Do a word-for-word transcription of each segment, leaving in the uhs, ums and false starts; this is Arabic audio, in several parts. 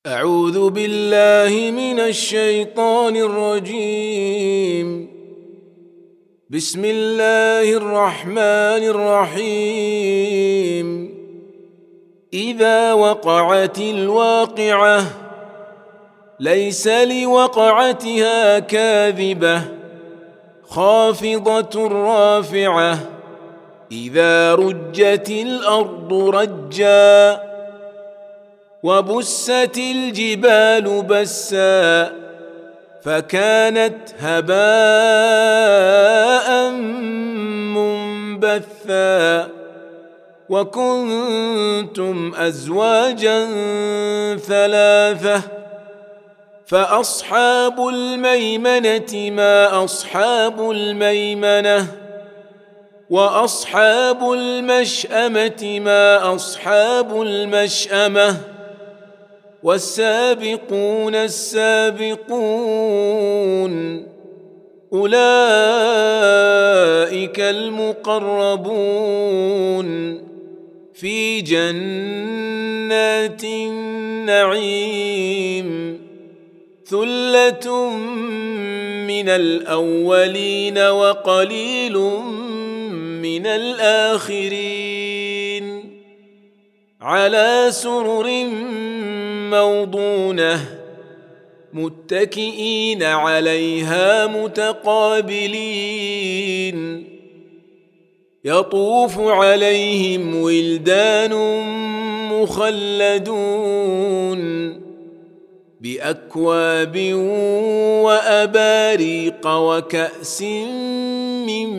أعوذ بالله من الشيطان الرجيم. بسم الله الرحمن الرحيم. إذا وقعت الواقعة ليس لوقعتها كاذبة خافضة رافعة إذا رجت الأرض رجا وبست الجبال بسا فكانت هباء منبثا وكنتم أزواجا ثلاثة فأصحاب الميمنة ما أصحاب الميمنة وأصحاب المشأمة ما أصحاب المشأمة والسابقون السابقون أولئك المقربون في جنات النعيم ثلة من الأولين وقليل من الآخرين على سرر موضونة متكئين عليها متقابلين يطوف عليهم ولدان مخلدون بأكواب وأباريق وكأس من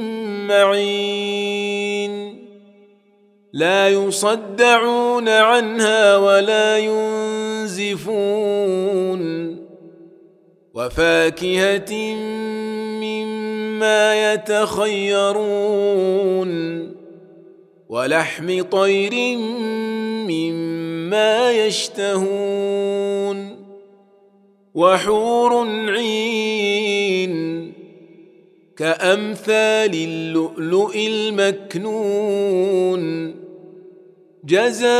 معين لا يصدعون عنها ولا ينزفون وفاكهة مما يتخيرون ولحم طير مما يشتهون وحور عين كأمثال اللؤلؤ المكنون جزاء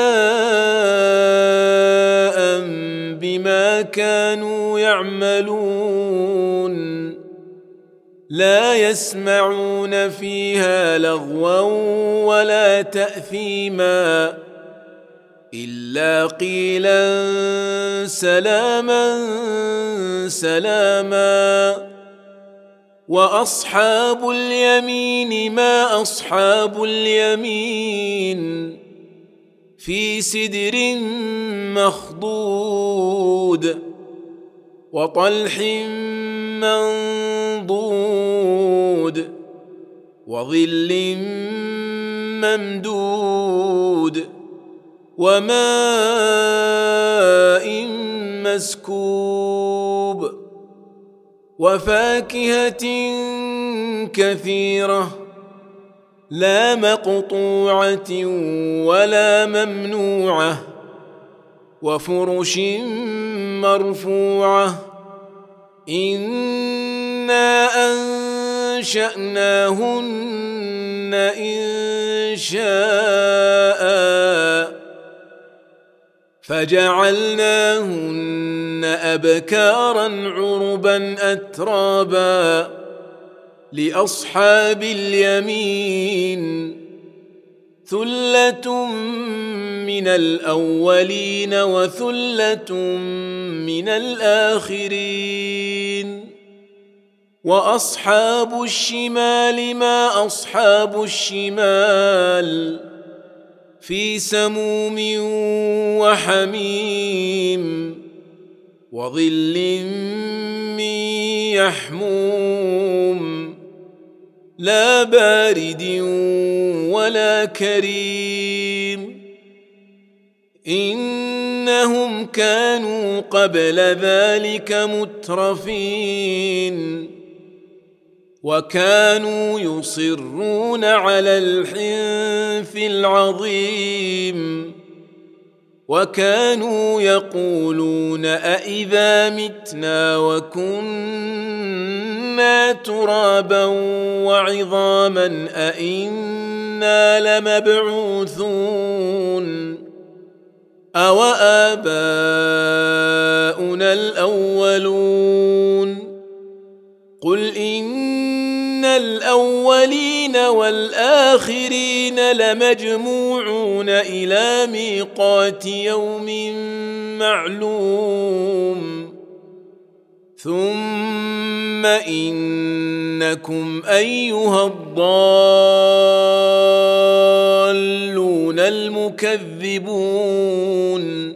بما كانوا يعملون لا يسمعون فيها لغوا ولا تأثيما إلا قيلا سلاما سلاما وأصحاب اليمين ما أصحاب اليمين في سدر مخضود وطلح منضود وظل ممدود وماء مسكوب وفاكهة كثيرة لا مقطوعة ولا ممنوعة وفرش مرفوعة إنا أنشأناهن إن شاء فجعلناهن أبكارا عربا أترابا لأصحاب اليمين ثلة من الأولين وثلة من الآخرين وأصحاب الشمال ما أصحاب الشمال في سموم وحميم وظل من يحموم لا بارد ولا كريم إنهم كانوا قبل ذلك مترفين وكانوا يصرون على الحنث العظيم وكانوا يقولون أإذا متنا وكنا ترابا وعظاما أإنا لمبعوثون أوآباؤنا الأولون قل إن الأولين والآخرين لمجموعون إلى ميقات يوم معلوم ثم إنكم أيها الضالون المكذبون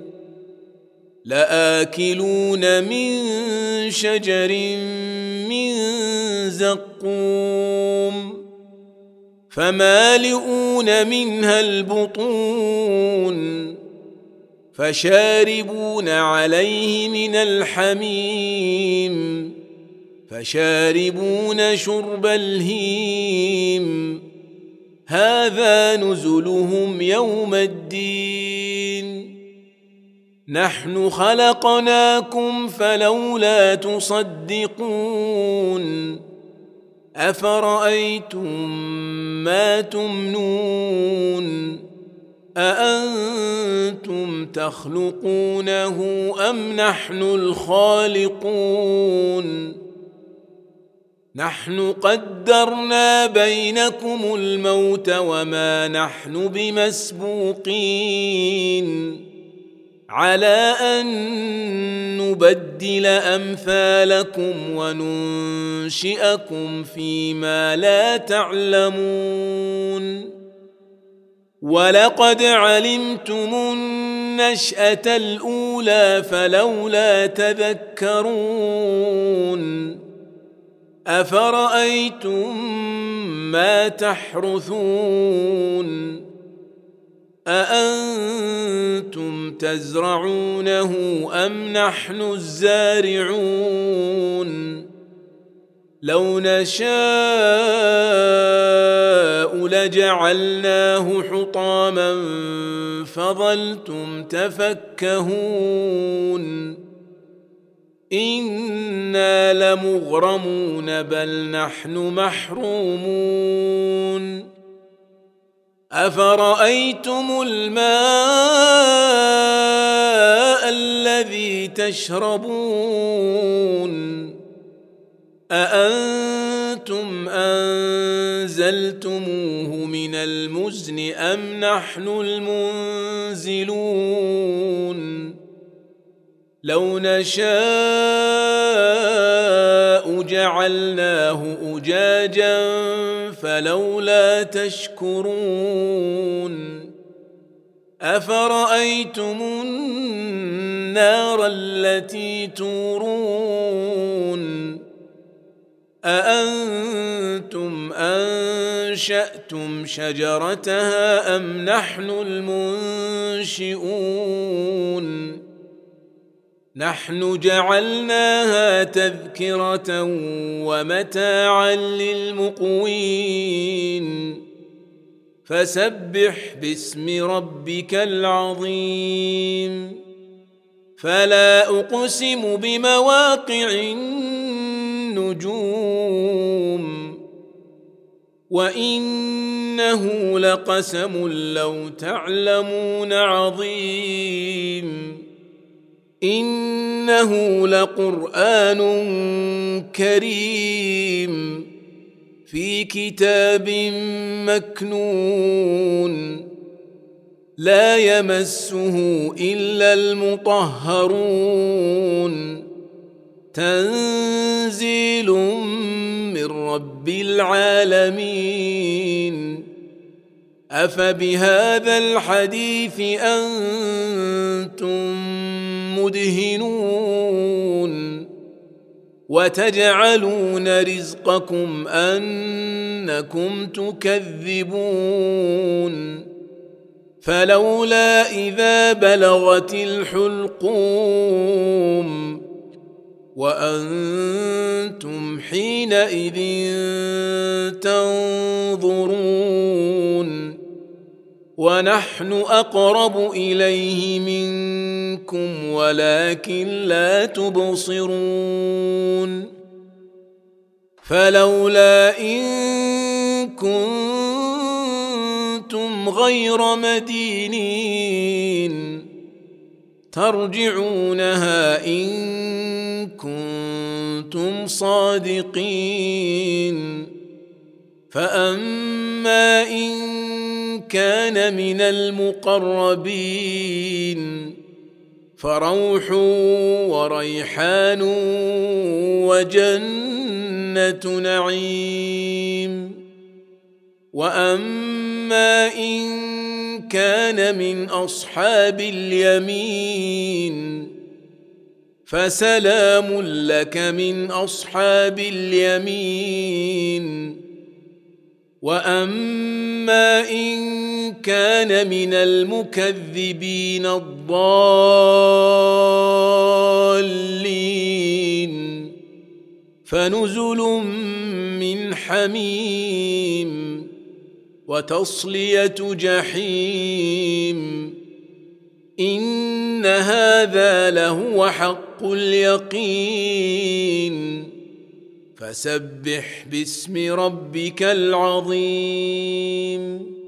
لآكلون من شجر من زقوم فمالئون منها البطون فشاربون عليه من الحميم فشاربون شرب الهيم هذا نزلهم يوم الدين نحن خلقناكم فلولا تصدقون أفرأيتم ما تمنون أأنتم تخلقونه أم نحن الخالقون نحن قدرنا بينكم الموت وما نحن بمسبوقين على أن نبدل أمثالكم وننشئكم فيما لا تعلمون ولقد علمتم النشأة الأولى فلولا تذكرون أفرأيتم ما تحرثون أأنتم تزرعونه أم نحن الزارعون لو نشاء لجعلناه حطاما فظلتم تفكهون إنا لمغرمون بل نحن محرومون أفرأيتم الماء الذي تشربون أأنتم أنزلتموه من المزن أم نحن المنزلون لو نشاء جعلناه أجاجا فلولا تشكرون أفرأيتم النار التي تورون أأنتم أنشأتم شجرتها أم نحن المنشئون نحن جعلناها تذكرة ومتاعا للمقوين فسبح باسم ربك العظيم فلا أقسم بمواقع النجوم وإنه لقسم لو تعلمون عظيم إنه لقرآن كريم في كتاب مكنون لا يمسه إلا المطهرون تنزيل من رب العالمين أفبهذا الحديث أنتم مدهنون وتجعلون رزقكم أنكم تكذبون فلولا إذا بلغت الحلقوم وأنتم حينئذ تنظرون ونحن أقرب إليه منكم ولكن لا تبصرون فلولا إن كنتم غير مدينين ترجعونها إن كنتم صادقين فأما إن كان من المقربين فروح وريحان وجنة نعيم وأما إن كان من أصحاب اليمين فسلام لك من أصحاب اليمين وأما إن كان من المكذبين الضالين فنزل من حميم وتصلية جحيم إن هذا لهو حق اليقين فسبح باسم ربك العظيم.